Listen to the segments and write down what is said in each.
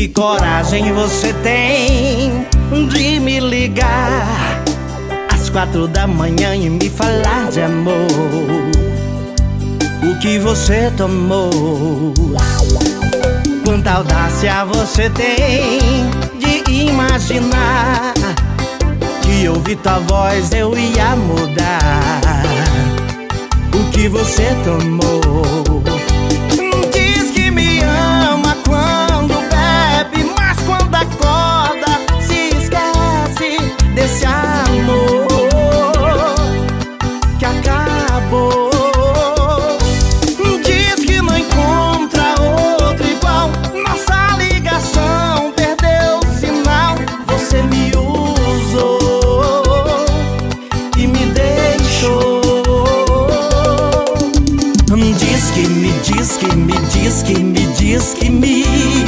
Que coragem você tem de me ligar às 4 da manhã e me falar de amor. O que você tomou? Quanta audácia você tem de imaginar que ouvir tua voz eu ia mudar. O que você tomou? Diz que me ama quando bebe, mas quando acorda se esquece desse amor que acabou. Diz que não encontra outro igual, nossa ligação perdeu o sinal. Você me usou e me deixou. Diz que me diz que me diz que me diz que me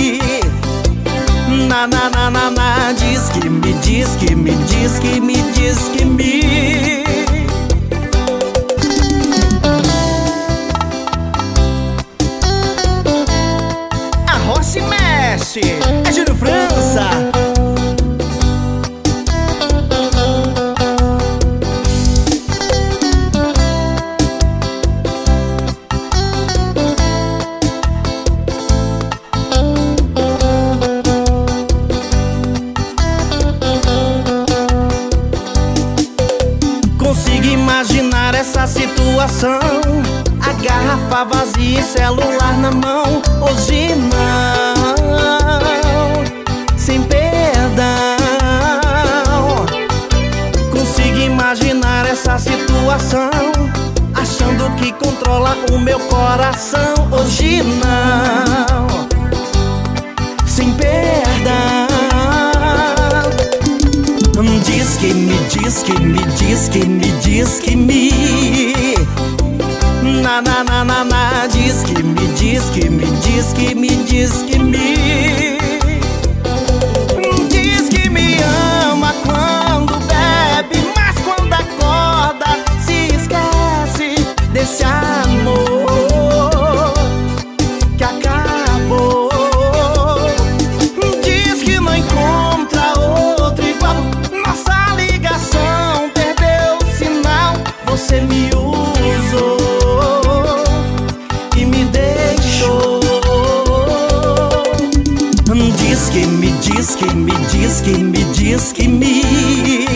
na na na na na. Diz que me diz que me diz que me diz que me. Arrocha e mexe, é Júnior França. Consigo imaginar essa situação, a garrafa vazia e celular na mão. Hoje não, sem perdão. Consigo imaginar essa situação, achando que controla o meu coração. Hoje não, sem perdão. Diz que me diz que me diz que me diz que me na na na na na. Diz que me diz que me diz que me diz que me. Diz que me ama quando bebe, mas quando acorda se esquece desse amor que acabou. Diz que não encontra outro igual, nossa ligação perdeu o sinal. Você me usou e me deixou. Diz que me diz que me diz que me diz que me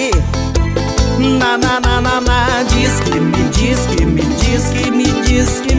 na na na na na. Diz que me diz que me diz que me diz que